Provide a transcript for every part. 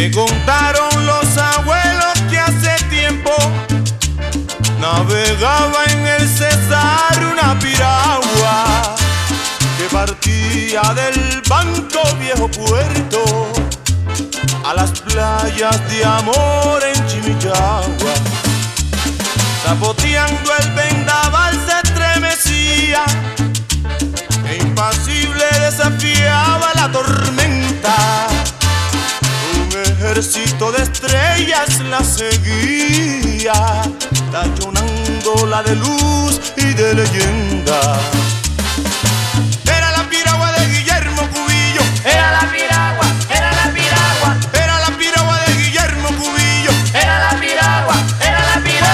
Me contaron los abuelos que hace tiempo navegaba en el Cesar una piragua que partía del Banco Viejo Puerto a las playas de amor en Chimichagua. Zapoteando el vendaval se estremecía e impasible desafiaba la tormenta. Un ejército de estrellas la seguía, tachonándola de luz y de leyenda. Era la piragua de Guillermo Cubillo. Era la piragua, era la piragua. Era la piragua de Guillermo Cubillo. Era la piragua, era la piragua.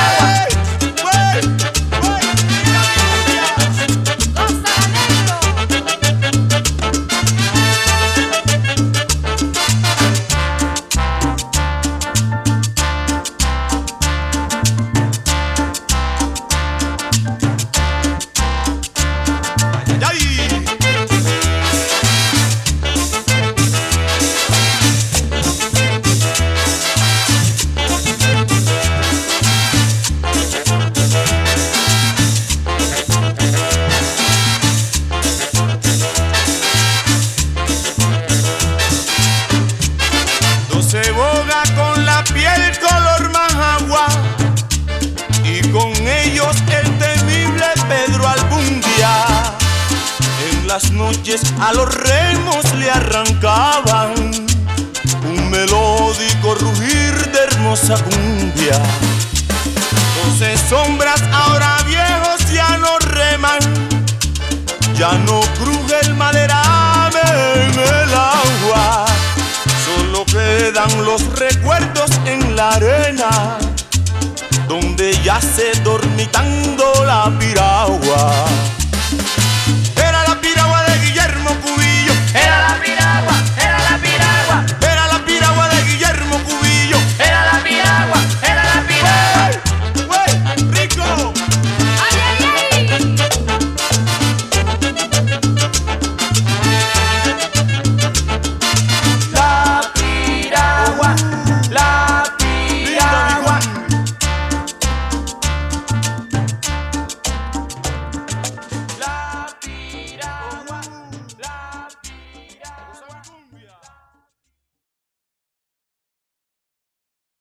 Se boga con la piel color majagua y con ellos el temible Pedro Albundia. En las noches a los remos le arrancaban un melódico rugir de hermosa cumbia. 12 sombras ahora viejos ya no reman, ya no cruje el maderame en el agua. Solo quedan los recuerdos en la arena donde yace dormitando la piragua.